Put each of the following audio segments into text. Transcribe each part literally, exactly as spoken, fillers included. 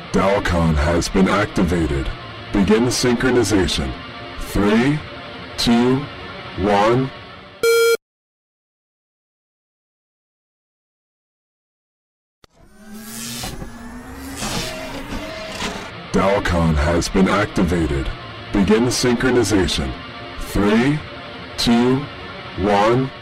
Dalcon has been activated. Begin synchronization. Three, two, one. Dalcon has been activated. Begin synchronization. Three, two, one.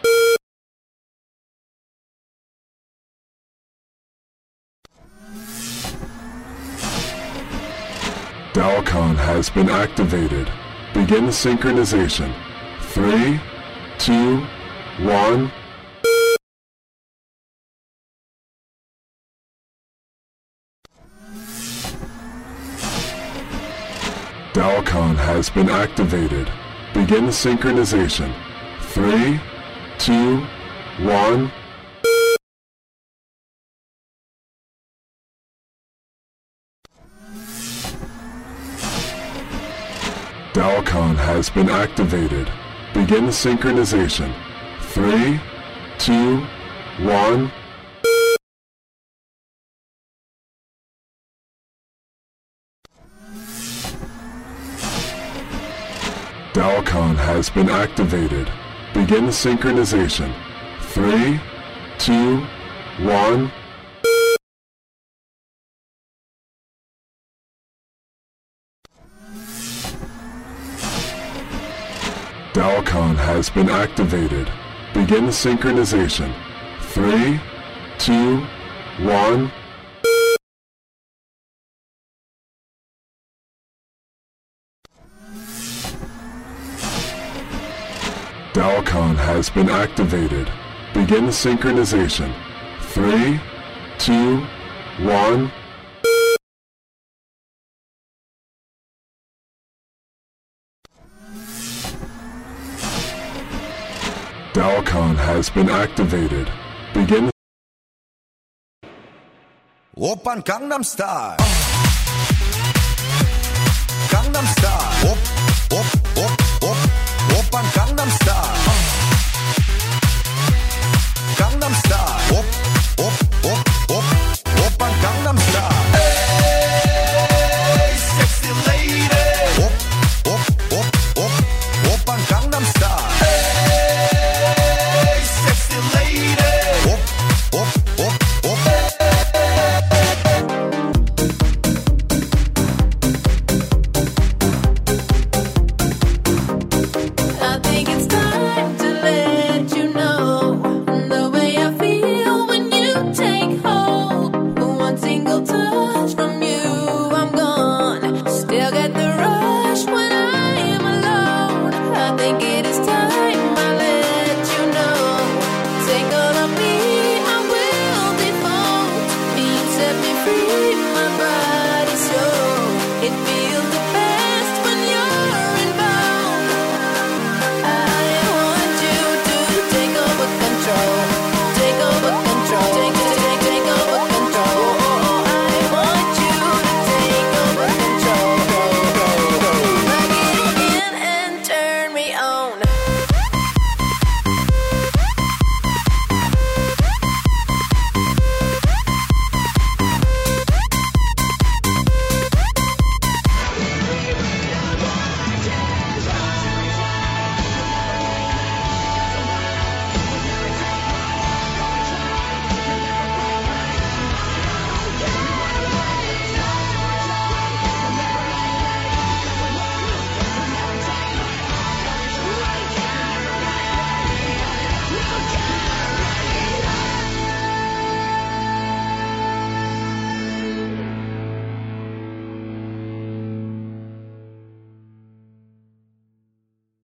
Dalcon has been activated. Begin synchronization. Three, two, one. Dalcon has been activated. Begin synchronization. Three, two, one. Dalcon has been activated. Begin synchronization. Three, two, one. Dalcon has been activated. Begin synchronization. Three, two, one. Dalcon has been activated. Begin synchronization. Three, two, one. Dalcon has been activated. Begin synchronization. Three, two, one. Dalcon has been activated. Begin. Oppan Gangnam Style. Gangnam Style. Op, op, op, Oppan Gangnam Style.